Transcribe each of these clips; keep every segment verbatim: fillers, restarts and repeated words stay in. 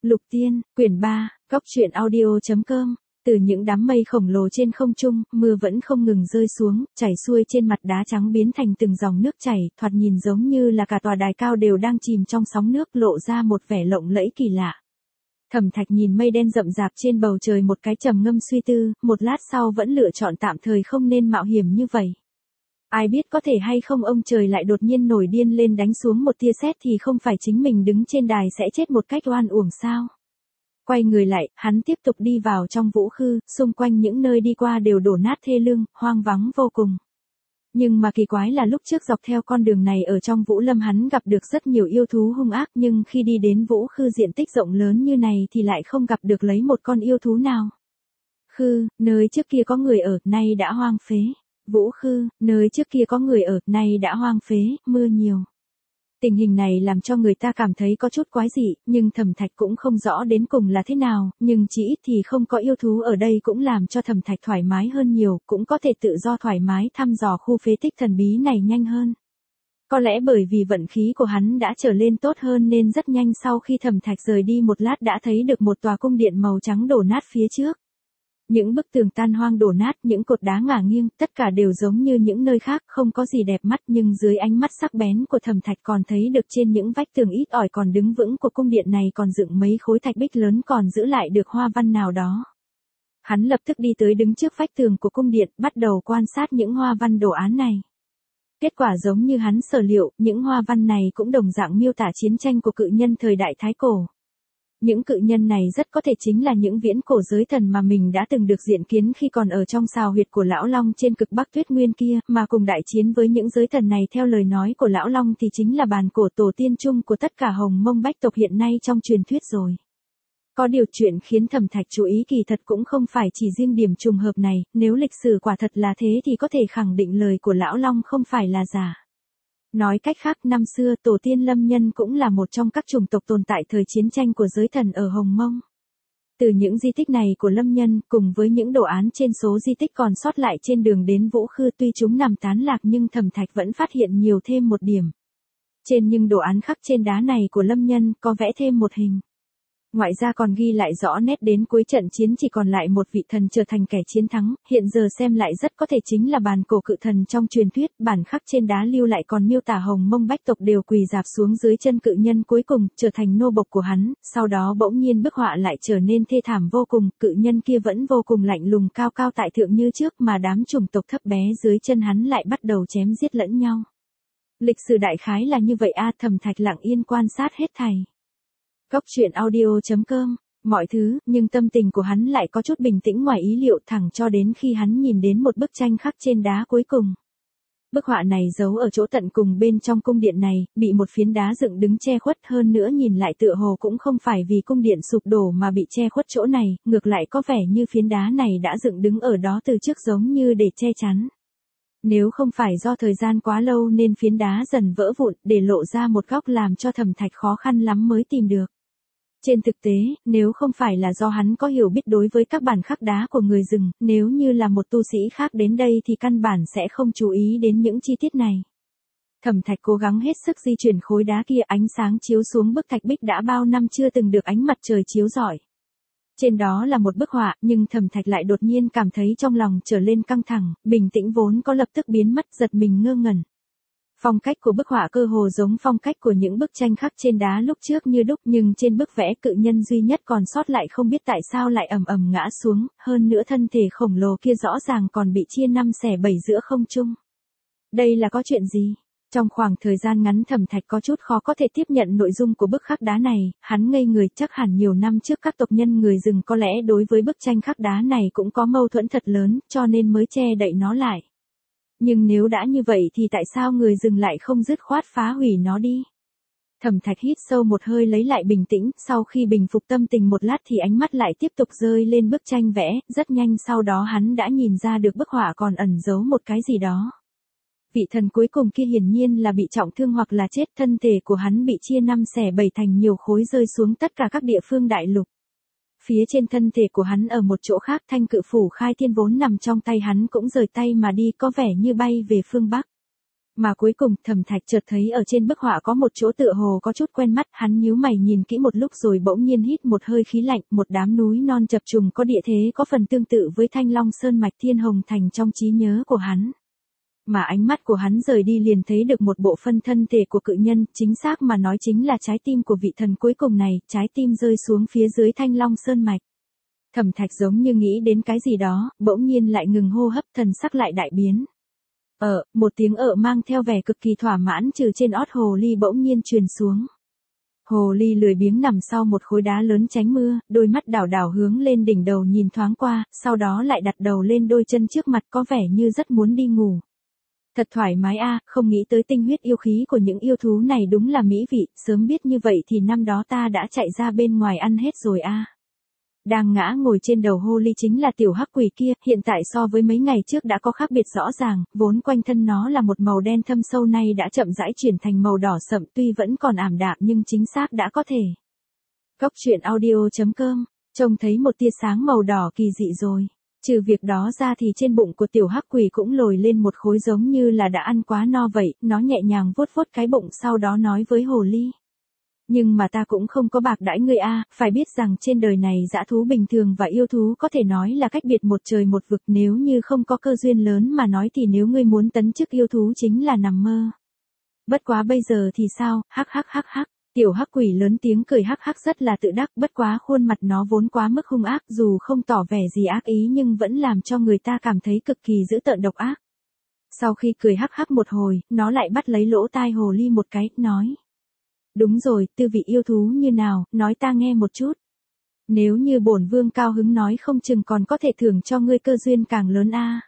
Lục Tiên, quyển ba, góc truyện audio.com. Từ những đám mây khổng lồ trên không trung, mưa vẫn không ngừng rơi xuống, chảy xuôi trên mặt đá trắng biến thành từng dòng nước chảy, thoạt nhìn giống như là cả tòa đài cao đều đang chìm trong sóng nước, lộ ra một vẻ lộng lẫy kỳ lạ. Thẩm Thạch nhìn mây đen rậm rạp trên bầu trời một cái trầm ngâm suy tư, một lát sau vẫn lựa chọn tạm thời không nên mạo hiểm như vậy. Ai biết có thể hay không ông trời lại đột nhiên nổi điên lên đánh xuống một tia sét thì không phải chính mình đứng trên đài sẽ chết một cách oan uổng sao? Quay người lại, hắn tiếp tục đi vào trong vũ khư, xung quanh những nơi đi qua đều đổ nát thê lương, hoang vắng vô cùng. Nhưng mà kỳ quái là lúc trước dọc theo con đường này ở trong Vũ Lâm hắn gặp được rất nhiều yêu thú hung ác, nhưng khi đi đến vũ khư diện tích rộng lớn như này thì lại không gặp được lấy một con yêu thú nào. Khư, nơi trước kia có người ở, nay đã hoang phế. Vũ khư, nơi trước kia có người ở, nay đã hoang phế, mưa nhiều. Tình hình này làm cho người ta cảm thấy có chút quái dị, nhưng Thẩm Thạch cũng không rõ đến cùng là thế nào, nhưng chỉ ít thì không có yêu thú ở đây cũng làm cho Thẩm Thạch thoải mái hơn nhiều, cũng có thể tự do thoải mái thăm dò khu phế tích thần bí này nhanh hơn. Có lẽ bởi vì vận khí của hắn đã trở lên tốt hơn nên rất nhanh sau khi Thẩm Thạch rời đi một lát đã thấy được một tòa cung điện màu trắng đổ nát phía trước. Những bức tường tan hoang đổ nát, những cột đá ngả nghiêng, tất cả đều giống như những nơi khác, không có gì đẹp mắt, nhưng dưới ánh mắt sắc bén của Thẩm Thạch còn thấy được trên những vách tường ít ỏi còn đứng vững của cung điện này còn dựng mấy khối thạch bích lớn còn giữ lại được hoa văn nào đó. Hắn lập tức đi tới đứng trước vách tường của cung điện, bắt đầu quan sát những hoa văn đồ án này. Kết quả giống như hắn sở liệu, những hoa văn này cũng đồng dạng miêu tả chiến tranh của cự nhân thời đại Thái Cổ. Những cự nhân này rất có thể chính là những viễn cổ giới thần mà mình đã từng được diện kiến khi còn ở trong sào huyệt của Lão Long trên cực Bắc Tuyết Nguyên kia, mà cùng đại chiến với những giới thần này theo lời nói của Lão Long thì chính là bàn cổ tổ tiên chung của tất cả Hồng Mông Bách tộc hiện nay trong truyền thuyết rồi. Có điều chuyện khiến Thẩm Thạch chú ý kỳ thật cũng không phải chỉ riêng điểm trùng hợp này, nếu lịch sử quả thật là thế thì có thể khẳng định lời của Lão Long không phải là giả. Nói cách khác, năm xưa tổ tiên Lâm Nhân cũng là một trong các chủng tộc tồn tại thời chiến tranh của giới thần ở Hồng Mông. Từ những di tích này của Lâm Nhân, cùng với những đồ án trên số di tích còn sót lại trên đường đến Vũ Khư, tuy chúng nằm tán lạc nhưng Thẩm Thạch vẫn phát hiện nhiều thêm một điểm. Trên những đồ án khắc trên đá này của Lâm Nhân có vẽ thêm một hình. Ngoại ra còn ghi lại rõ nét đến cuối trận chiến chỉ còn lại một vị thần trở thành kẻ chiến thắng, hiện giờ xem lại rất có thể chính là bàn cổ cự thần trong truyền thuyết, bản khắc trên đá lưu lại còn miêu tả Hồng Mông Bách tộc đều quỳ rạp xuống dưới chân cự nhân cuối cùng, trở thành nô bộc của hắn, sau đó bỗng nhiên bức họa lại trở nên thê thảm vô cùng, cự nhân kia vẫn vô cùng lạnh lùng cao cao tại thượng như trước mà đám chủng tộc thấp bé dưới chân hắn lại bắt đầu chém giết lẫn nhau. Lịch sử đại khái là như vậy a. Thẩm Thạch lặng yên quan sát hết thảy. Góc truyện audio.com, mọi thứ, nhưng tâm tình của hắn lại có chút bình tĩnh ngoài ý liệu thẳng cho đến khi hắn nhìn đến một bức tranh khắc trên đá cuối cùng. Bức họa này giấu ở chỗ tận cùng bên trong cung điện này, bị một phiến đá dựng đứng che khuất, hơn nữa nhìn lại tựa hồ cũng không phải vì cung điện sụp đổ mà bị che khuất chỗ này, ngược lại có vẻ như phiến đá này đã dựng đứng ở đó từ trước giống như để che chắn. Nếu không phải do thời gian quá lâu nên phiến đá dần vỡ vụn để lộ ra một góc làm cho Thẩm Thạch khó khăn lắm mới tìm được. Trên thực tế, nếu không phải là do hắn có hiểu biết đối với các bản khắc đá của người rừng, nếu như là một tu sĩ khác đến đây thì căn bản sẽ không chú ý đến những chi tiết này. Thẩm Thạch cố gắng hết sức di chuyển khối đá kia, ánh sáng chiếu xuống bức thạch bích đã bao năm chưa từng được ánh mặt trời chiếu rọi. Trên đó là một bức họa, nhưng Thẩm Thạch lại đột nhiên cảm thấy trong lòng trở lên căng thẳng, bình tĩnh vốn có lập tức biến mất, giật mình ngơ ngẩn. Phong cách của bức họa cơ hồ giống phong cách của những bức tranh khắc trên đá lúc trước như đúc, nhưng trên bức vẽ cự nhân duy nhất còn sót lại không biết tại sao lại ầm ầm ngã xuống, hơn nữa thân thể khổng lồ kia rõ ràng còn bị chia năm xẻ bảy giữa không trung. Đây là có chuyện gì? Trong khoảng thời gian ngắn Thẩm Thạch có chút khó có thể tiếp nhận nội dung của bức khắc đá này, hắn ngây người, chắc hẳn nhiều năm trước các tộc nhân người rừng có lẽ đối với bức tranh khắc đá này cũng có mâu thuẫn thật lớn, cho nên mới che đậy nó lại. Nhưng nếu đã như vậy thì tại sao người rừng lại không dứt khoát phá hủy nó đi? Thẩm Thạch hít sâu một hơi lấy lại bình tĩnh, sau khi bình phục tâm tình một lát thì ánh mắt lại tiếp tục rơi lên bức tranh vẽ, rất nhanh sau đó hắn đã nhìn ra được bức họa còn ẩn giấu một cái gì đó. Vị thần cuối cùng kia hiển nhiên là bị trọng thương hoặc là chết, thân thể của hắn bị chia năm xẻ bảy thành nhiều khối rơi xuống tất cả các địa phương đại lục. Phía trên thân thể của hắn ở một chỗ khác, thanh cự phủ khai thiên vốn nằm trong tay hắn cũng rời tay mà đi, có vẻ như bay về phương Bắc. Mà cuối cùng, Thẩm Thạch chợt thấy ở trên bức họa có một chỗ tựa hồ có chút quen mắt, hắn nhíu mày nhìn kỹ một lúc rồi bỗng nhiên hít một hơi khí lạnh, một đám núi non chập trùng có địa thế có phần tương tự với Thanh Long Sơn mạch Thiên Hồng Thành trong trí nhớ của hắn. Mà ánh mắt của hắn rời đi liền thấy được một bộ phân thân thể của cự nhân, chính xác mà nói chính là trái tim của vị thần cuối cùng này, trái tim rơi xuống phía dưới Thanh Long Sơn mạch. Thẩm Thạch giống như nghĩ đến cái gì đó, bỗng nhiên lại ngừng hô hấp, thần sắc lại đại biến. Ờ, một tiếng ợ mang theo vẻ cực kỳ thỏa mãn trừ trên ót hồ ly bỗng nhiên truyền xuống. Hồ ly lười biếng nằm sau một khối đá lớn tránh mưa, đôi mắt đảo đảo hướng lên đỉnh đầu nhìn thoáng qua, sau đó lại đặt đầu lên đôi chân trước mặt có vẻ như rất muốn đi ngủ. Thật thoải mái a, không nghĩ tới tinh huyết yêu khí của những yêu thú này đúng là mỹ vị, sớm biết như vậy thì năm đó ta đã chạy ra bên ngoài ăn hết rồi a. Đang ngã ngồi trên đầu hồ ly chính là tiểu hắc quỷ kia, hiện tại so với mấy ngày trước đã có khác biệt rõ ràng, vốn quanh thân nó là một màu đen thâm sâu nay đã chậm rãi chuyển thành màu đỏ sậm, tuy vẫn còn ảm đạm nhưng chính xác đã có thể. Góc truyện audio chấm com, trông thấy một tia sáng màu đỏ kỳ dị rồi. Trừ việc đó ra thì trên bụng của tiểu hắc quỷ cũng lồi lên một khối giống như là đã ăn quá no vậy, nó nhẹ nhàng vuốt vuốt cái bụng sau đó nói với hồ ly. Nhưng mà ta cũng không có bạc đãi ngươi a, phải biết rằng trên đời này dã thú bình thường và yêu thú có thể nói là cách biệt một trời một vực, nếu như không có cơ duyên lớn mà nói thì nếu ngươi muốn tấn chức yêu thú chính là nằm mơ. Bất quá bây giờ thì sao, hắc hắc hắc hắc, tiểu hắc quỷ lớn tiếng cười hắc hắc rất là tự đắc, bất quá khuôn mặt nó vốn quá mức hung ác, dù không tỏ vẻ gì ác ý nhưng vẫn làm cho người ta cảm thấy cực kỳ dữ tợn độc ác. Sau khi cười hắc hắc một hồi, nó lại bắt lấy lỗ tai hồ ly một cái, nói. Đúng rồi, tư vị yêu thú như nào, nói ta nghe một chút. Nếu như bổn vương cao hứng nói không chừng còn có thể thưởng cho ngươi cơ duyên càng lớn a.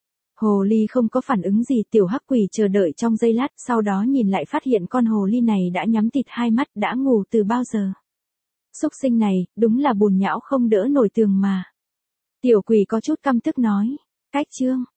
Hồ ly không có phản ứng gì, tiểu hắc quỷ chờ đợi trong giây lát, sau đó nhìn lại phát hiện con hồ ly này đã nhắm tịt hai mắt, đã ngủ từ bao giờ. Súc sinh này, đúng là bùn nhão không đỡ nổi tường mà. Tiểu quỷ có chút căm tức nói, cách chương.